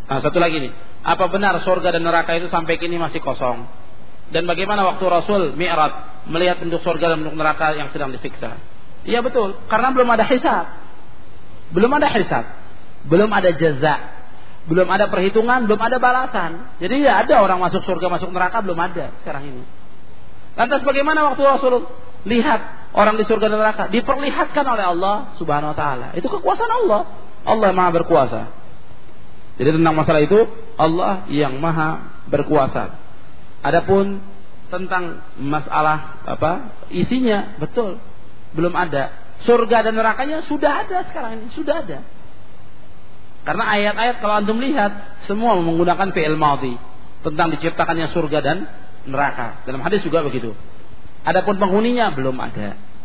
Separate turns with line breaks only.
Nah, satu lagi nih, apa benar surga dan neraka itu sampai kini masih kosong? Dan bagaimana waktu Rasul Mi'raj melihat bentuk surga dan bentuk neraka yang sedang disiksa? Iya betul, karena belum ada hisab. Belum ada hisab. Belum ada jaza. Belum ada perhitungan, belum ada balasan. Jadi ya ada orang masuk surga, masuk neraka, belum ada sekarang ini. Lantas bagaimana waktu Rasul lihat orang di surga dan neraka? Diperlihatkan oleh Allah Subhanahu wa taala. Itu kekuasaan Allah. Allah Maha berkuasa. Jadi tentang masalah itu Allah yang Maha berkuasa. Adapun tentang masalah isinya, betul belum ada. Surga dan nerakanya sudah ada sekarang ini, sudah ada. Karena ayat-ayat kalau antum lihat semua menggunakan fi'il madhi tentang diciptakannya surga dan neraka. Dalam hadis juga begitu. Adapun penghuninya belum ada.